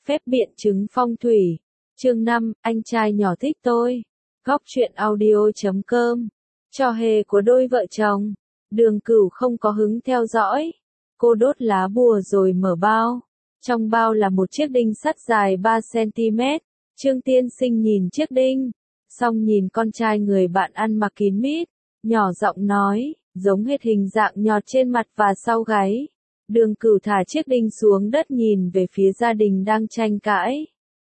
phép biện chứng phong thủy. Chương 5, anh trai nhỏ thích tôi. Góc truyện audio.com. Trò hề của đôi vợ chồng. Đường Cửu không có hứng theo dõi. Cô đốt lá bùa rồi mở bao. Trong bao là một chiếc đinh sắt dài 3cm. Trương Tiên Sinh nhìn chiếc đinh, xong nhìn con trai người bạn ăn mặc kín mít, nhỏ giọng nói, giống hệt hình dạng nhọt trên mặt và sau gáy. Đường Cửu thả chiếc đinh xuống đất nhìn về phía gia đình đang tranh cãi.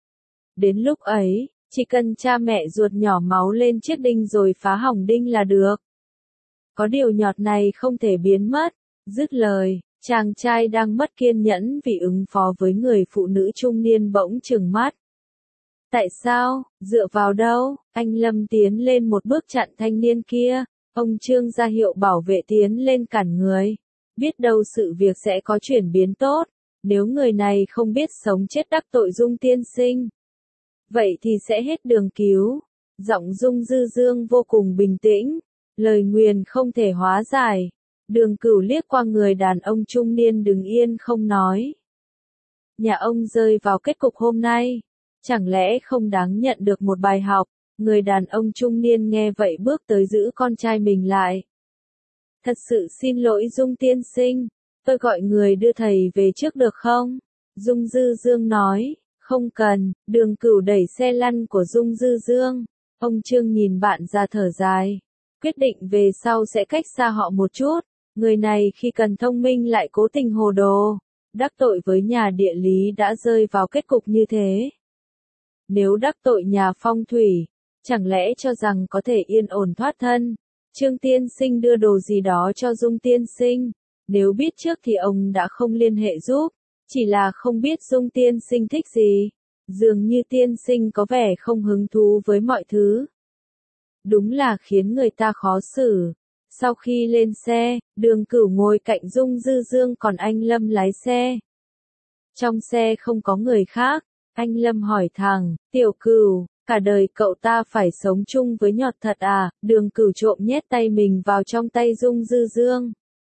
Đến lúc ấy, chỉ cần cha mẹ ruột nhỏ máu lên chiếc đinh rồi phá hỏng đinh là được. Có điều nhọt này không thể biến mất. Dứt lời, chàng trai đang mất kiên nhẫn vì ứng phó với người phụ nữ trung niên bỗng trừng mắt. Tại sao, dựa vào đâu? Anh Lâm tiến lên một bước chặn thanh niên kia. Ông Trương ra hiệu bảo vệ tiến lên cản người. Biết đâu sự việc sẽ có chuyển biến tốt, nếu người này không biết sống chết đắc tội Dung tiên sinh. Vậy thì sẽ hết đường cứu. Giọng Dung Dư Dương vô cùng bình tĩnh, lời nguyền không thể hóa giải. Đường Cửu liếc qua người đàn ông trung niên đứng yên không nói. Nhà ông rơi vào kết cục hôm nay, chẳng lẽ không đáng nhận được một bài học? Người đàn ông trung niên nghe vậy bước tới giữ con trai mình lại. Thật sự xin lỗi Dung tiên sinh, tôi gọi người đưa thầy về trước được không? Dung Dư Dương nói, không cần. Đường Cửu đẩy xe lăn của Dung Dư Dương. Ông Trương nhìn bạn ra thở dài, quyết định về sau sẽ cách xa họ một chút. Người này khi cần thông minh lại cố tình hồ đồ, đắc tội với nhà địa lý đã rơi vào kết cục như thế. Nếu đắc tội nhà phong thủy, chẳng lẽ cho rằng có thể yên ổn thoát thân? Trương tiên sinh đưa đồ gì đó cho Dung tiên sinh, nếu biết trước thì ông đã không liên hệ giúp, chỉ là không biết Dung tiên sinh thích gì. Dường như tiên sinh có vẻ không hứng thú với mọi thứ. Đúng là khiến người ta khó xử. Sau khi lên xe, Đường Cửu ngồi cạnh Dung Dư Dương còn anh Lâm lái xe. Trong xe không có người khác, anh Lâm hỏi thẳng, Tiểu Cửu, cả đời cậu ta phải sống chung với nhọt thật à? Đường Cửu trộm nhét tay mình vào trong tay Dung Dư Dương.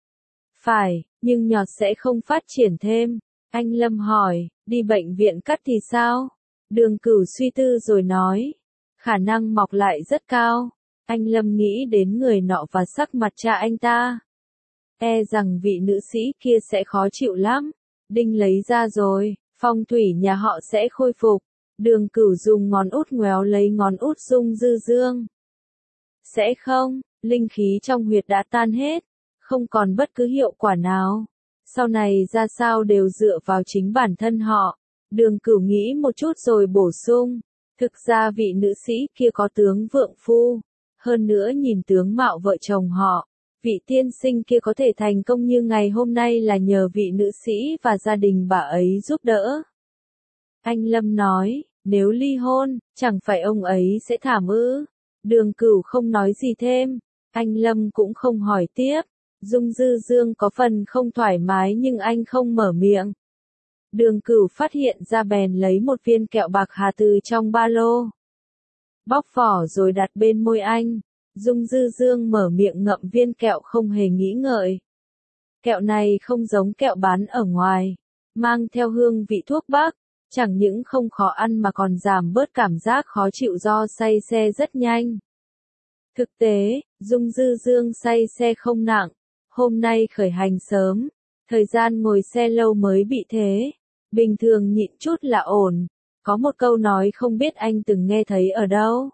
Phải, nhưng nhọt sẽ không phát triển thêm. Anh Lâm hỏi, đi bệnh viện cắt thì sao? Đường Cửu suy tư rồi nói, khả năng mọc lại rất cao. Anh Lâm nghĩ đến người nọ và sắc mặt cha anh ta. E rằng vị nữ sĩ kia sẽ khó chịu lắm. Đinh lấy ra rồi, phong thủy nhà họ sẽ khôi phục. Đường Cửu dùng ngón út ngoéo lấy ngón út Dung Dư Dương. Sẽ không, linh khí trong huyệt đã tan hết, không còn bất cứ hiệu quả nào. Sau này ra sao đều dựa vào chính bản thân họ. Đường Cửu nghĩ một chút rồi bổ sung. Thực ra vị nữ sĩ kia có tướng vượng phu. Hơn nữa nhìn tướng mạo vợ chồng họ, vị tiên sinh kia có thể thành công như ngày hôm nay là nhờ vị nữ sĩ và gia đình bà ấy giúp đỡ. Anh Lâm nói, nếu ly hôn, chẳng phải ông ấy sẽ thảm ư? Đường Cửu không nói gì thêm, anh Lâm cũng không hỏi tiếp. Dung Dư Dương có phần không thoải mái nhưng anh không mở miệng. Đường Cửu phát hiện ra bèn lấy một viên kẹo bạc hà từ trong ba lô. Bóc vỏ rồi đặt bên môi anh. Dung Dư Dương mở miệng ngậm viên kẹo không hề nghĩ ngợi. Kẹo này không giống kẹo bán ở ngoài, mang theo hương vị thuốc bắc, chẳng những không khó ăn mà còn giảm bớt cảm giác khó chịu do say xe rất nhanh. Thực tế, Dung Dư Dương say xe không nặng, hôm nay khởi hành sớm, thời gian ngồi xe lâu mới bị thế, bình thường nhịn chút là ổn. Có một câu nói không biết anh từng nghe thấy ở đâu.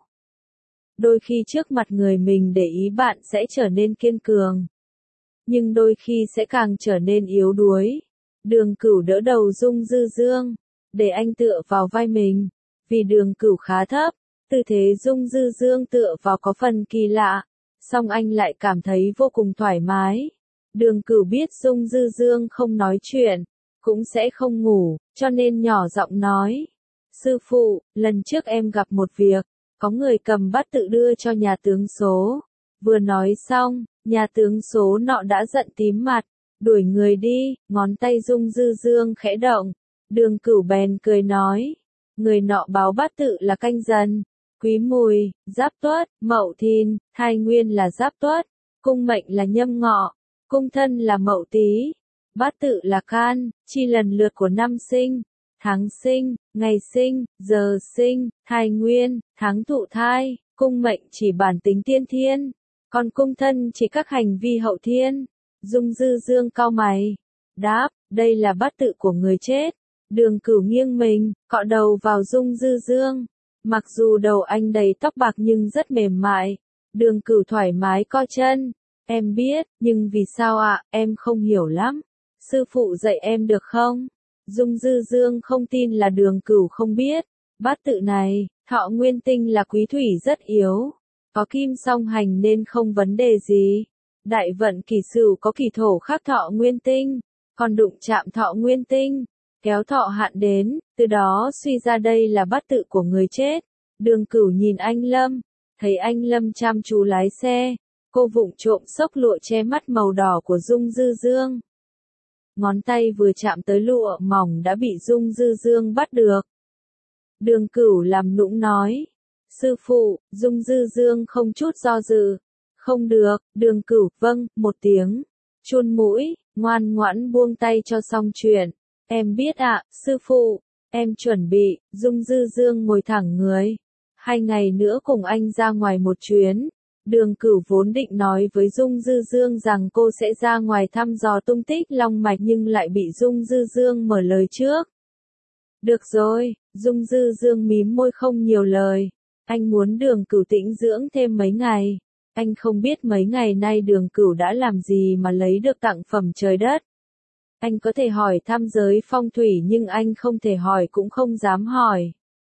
Đôi khi trước mặt người mình để ý bạn sẽ trở nên kiên cường, nhưng đôi khi sẽ càng trở nên yếu đuối. Đường Cửu đỡ đầu Dung Dư Dương, để anh tựa vào vai mình. Vì Đường Cửu khá thấp, tư thế Dung Dư Dương tựa vào có phần kỳ lạ, song anh lại cảm thấy vô cùng thoải mái. Đường Cửu biết Dung Dư Dương không nói chuyện, cũng sẽ không ngủ, cho nên nhỏ giọng nói. Sư phụ, lần trước em gặp một việc, có người cầm bát tự đưa cho nhà tướng số. Vừa nói xong, nhà tướng số nọ đã giận tím mặt, đuổi người đi. Ngón tay Dung Dư Dương khẽ động. Đường Cửu bèn cười nói. Người nọ báo bát tự là Canh Dần, Quý Mùi, Giáp Tuất, Mậu Thìn, thai nguyên là Giáp Tuất, cung mệnh là Nhâm Ngọ, cung thân là Mậu Tý, bát tự là Can, chi lần lượt của năm sinh. tháng sinh, ngày sinh, giờ sinh, thai nguyên, tháng thụ thai, cung mệnh chỉ bản tính tiên thiên, còn cung thân chỉ các hành vi hậu thiên. Dung Dư Dương cau mày, đáp, đây là bát tự của người chết. Đường Cửu nghiêng mình, cọ đầu vào Dung Dư Dương. Mặc dù đầu anh đầy tóc bạc nhưng rất mềm mại. Đường Cửu thoải mái co chân. Em biết, nhưng vì sao ạ, em không hiểu lắm. Sư phụ dạy em được không? Dung Dư Dương không tin là Đường Cửu không biết. Bát tự này, thọ nguyên tinh là quý thủy rất yếu. Có kim song hành nên không vấn đề gì. Đại vận kỷ sửu có kỷ thổ khắc thọ nguyên tinh, còn đụng chạm thọ nguyên tinh, kéo thọ hạn đến, từ đó suy ra đây là bát tự của người chết. Đường Cửu nhìn anh Lâm, thấy anh Lâm chăm chú lái xe, cô vụng trộm xốc lụa che mắt màu đỏ của Dung Dư Dương. Ngón tay vừa chạm tới lụa mỏng đã bị Dung Dư Dương bắt được. Đường Cửu làm nũng nói, sư phụ, Dung Dư Dương không chút do dự. Không được, Đường Cửu, vâng, một tiếng. Chun mũi, ngoan ngoãn buông tay cho xong chuyện. Em biết ạ, sư phụ, em chuẩn bị. Dung Dư Dương ngồi thẳng người. 2 ngày nữa cùng anh ra ngoài một chuyến. Đường Cửu vốn định nói với Dung Dư Dương rằng cô sẽ ra ngoài thăm dò tung tích long mạch nhưng lại bị Dung Dư Dương mở lời trước. Được rồi, Dung Dư Dương mím môi không nhiều lời. Anh muốn Đường Cửu tĩnh dưỡng thêm mấy ngày. Anh không biết mấy ngày nay Đường Cửu đã làm gì mà lấy được tặng phẩm trời đất. Anh có thể hỏi thăm giới phong thủy nhưng anh không thể hỏi cũng không dám hỏi.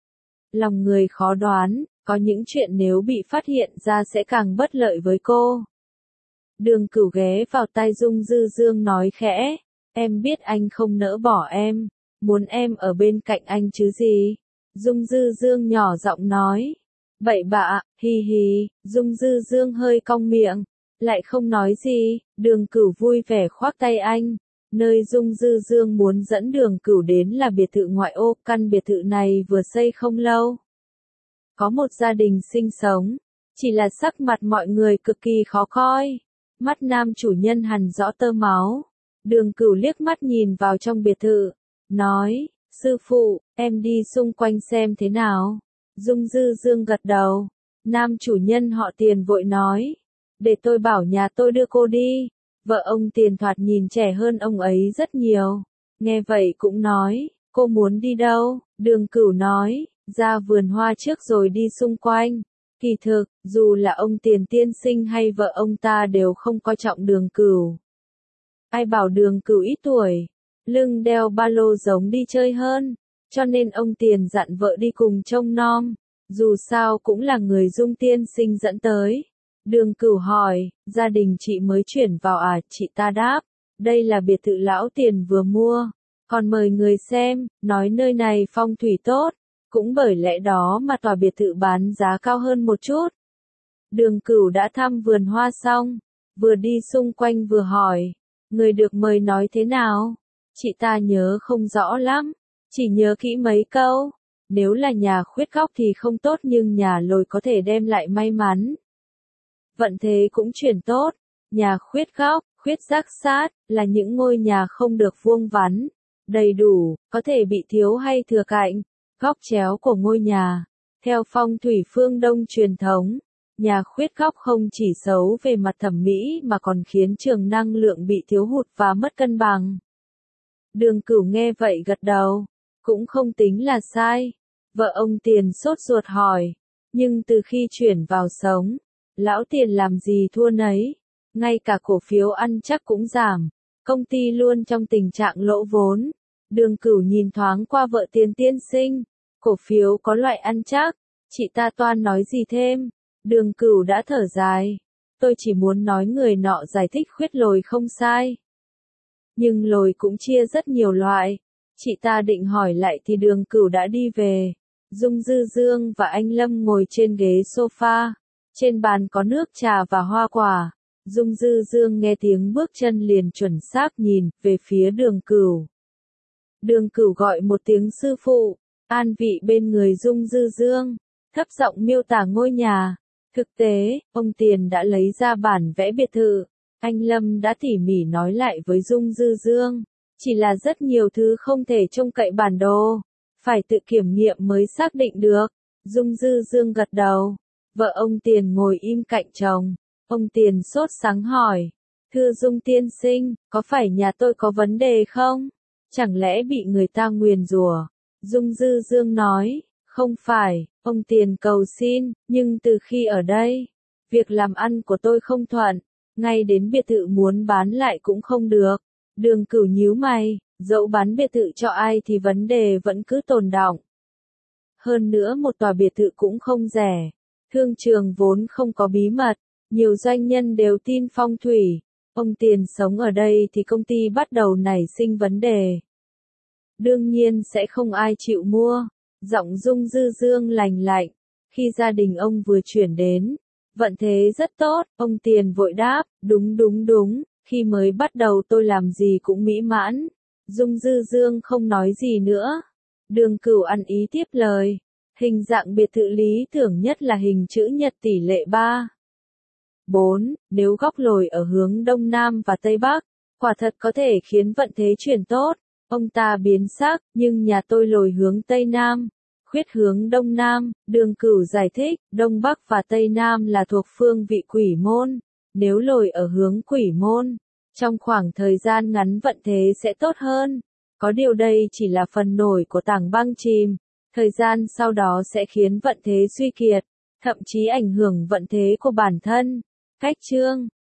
Lòng người khó đoán, có những chuyện nếu bị phát hiện ra sẽ càng bất lợi với cô. Đường Cửu ghé vào tai Dung Dư Dương nói khẽ, em biết anh không nỡ bỏ em, muốn em ở bên cạnh anh chứ gì. Dung Dư Dương nhỏ giọng nói. Bậy bạ, hi hi, Dung Dư Dương hơi cong miệng, lại không nói gì. Đường Cửu vui vẻ khoác tay anh. Nơi Dung Dư Dương muốn dẫn Đường Cửu đến là biệt thự ngoại ô, căn biệt thự này vừa xây không lâu. Có một gia đình sinh sống, chỉ là sắc mặt mọi người cực kỳ khó coi. Mắt nam chủ nhân hằn rõ tơ máu. Đường Cửu liếc mắt nhìn vào trong biệt thự, nói, sư phụ, em đi xung quanh xem thế nào. Dung Dư Dương gật đầu. Nam chủ nhân họ Tiền vội nói, để tôi bảo nhà tôi đưa cô đi. Vợ ông Tiền thoạt nhìn trẻ hơn ông ấy rất nhiều. Nghe vậy cũng nói, cô muốn đi đâu? Đường Cửu nói, ra vườn hoa trước rồi đi xung quanh. Kỳ thực, dù là ông Tiền tiên sinh hay vợ ông ta đều không coi trọng Đường Cửu. Ai bảo Đường Cửu ít tuổi, lưng đeo ba lô giống đi chơi hơn. Cho nên ông Tiền dặn vợ đi cùng trông nom, dù sao cũng là người Dung tiên sinh dẫn tới. Đường Cửu hỏi, gia đình chị mới chuyển vào à? Chị ta đáp, đây là biệt thự lão Tiền vừa mua, còn mời người xem, nói nơi này phong thủy tốt, cũng bởi lẽ đó mà tòa biệt thự bán giá cao hơn một chút. Đường Cửu đã thăm vườn hoa xong, vừa đi xung quanh vừa hỏi, người được mời nói thế nào? Chị ta nhớ không rõ lắm. Chỉ nhớ kỹ mấy câu, nếu là nhà khuyết góc thì không tốt nhưng nhà lồi có thể đem lại may mắn. Vận thế cũng chuyển tốt, nhà khuyết góc, khuyết giác sát, là những ngôi nhà không được vuông vắn, đầy đủ, có thể bị thiếu hay thừa cạnh, góc chéo của ngôi nhà. Theo phong thủy phương Đông truyền thống, nhà khuyết góc không chỉ xấu về mặt thẩm mỹ mà còn khiến trường năng lượng bị thiếu hụt và mất cân bằng. Đường Cửu nghe vậy gật đầu. Cũng không tính là sai. Vợ ông Tiền sốt ruột hỏi. Nhưng từ khi chuyển vào sống, lão Tiền làm gì thua nấy. Ngay cả cổ phiếu ăn chắc cũng giảm. Công ty luôn trong tình trạng lỗ vốn. Đường Cửu nhìn thoáng qua vợ Tiền tiên sinh. Cổ phiếu có loại ăn chắc. Chị ta toan nói gì thêm. Đường Cửu đã thở dài. Tôi chỉ muốn nói người nọ giải thích khuyết lồi không sai. Nhưng lồi cũng chia rất nhiều loại. Chị ta định hỏi lại thì Đường Cửu đã đi về. Dung Dư Dương và anh Lâm ngồi trên ghế sofa. Trên bàn có nước trà và hoa quả. Dung Dư Dương nghe tiếng bước chân liền chuẩn xác nhìn về phía Đường Cửu. Đường Cửu gọi một tiếng sư phụ, an vị bên người Dung Dư Dương, thấp giọng miêu tả ngôi nhà. Thực tế, ông Tiền đã lấy ra bản vẽ biệt thự. Anh Lâm đã tỉ mỉ nói lại với Dung Dư Dương. Chỉ là rất nhiều thứ không thể trông cậy bản đồ, phải tự kiểm nghiệm mới xác định được. Dung Dư Dương gật đầu. Vợ ông Tiền ngồi im cạnh chồng. Ông Tiền sốt sắng hỏi. Thưa Dung tiên sinh, có phải nhà tôi có vấn đề không? Chẳng lẽ bị người ta nguyền rủa? Dung Dư Dương nói. Không phải, ông Tiền cầu xin, nhưng từ khi ở đây, việc làm ăn của tôi không thuận, ngay đến biệt thự muốn bán lại cũng không được. Đường Cửu nhíu mày, dẫu bán biệt thự cho ai thì vấn đề vẫn cứ tồn đọng. Hơn nữa một tòa biệt thự cũng không rẻ. Thương trường vốn không có bí mật, nhiều doanh nhân đều tin phong thủy. Ông Tiền sống ở đây thì công ty bắt đầu nảy sinh vấn đề. Đương nhiên sẽ không ai chịu mua. Giọng Dung Dư Dương lành lạnh. Khi gia đình ông vừa chuyển đến, vận thế rất tốt, ông Tiền vội đáp, đúng, khi mới bắt đầu tôi làm gì cũng mỹ mãn. Dung Dư Dương không nói gì nữa. Đường Cửu ăn ý tiếp lời. Hình dạng biệt thự lý tưởng nhất là hình chữ nhật tỷ lệ 3:4, nếu góc lồi ở hướng Đông Nam và Tây Bắc, quả thật có thể khiến vận thế chuyển tốt. Ông ta biến sắc, nhưng nhà tôi lồi hướng Tây Nam, khuyết hướng Đông Nam. Đường Cửu giải thích, Đông Bắc và Tây Nam là thuộc phương vị quỷ môn. Nếu lồi ở hướng quỷ môn, trong khoảng thời gian ngắn vận thế sẽ tốt hơn. Có điều đây chỉ là phần nổi của tảng băng chìm. Thời gian sau đó sẽ khiến vận thế suy kiệt, thậm chí ảnh hưởng vận thế của bản thân. Cách chương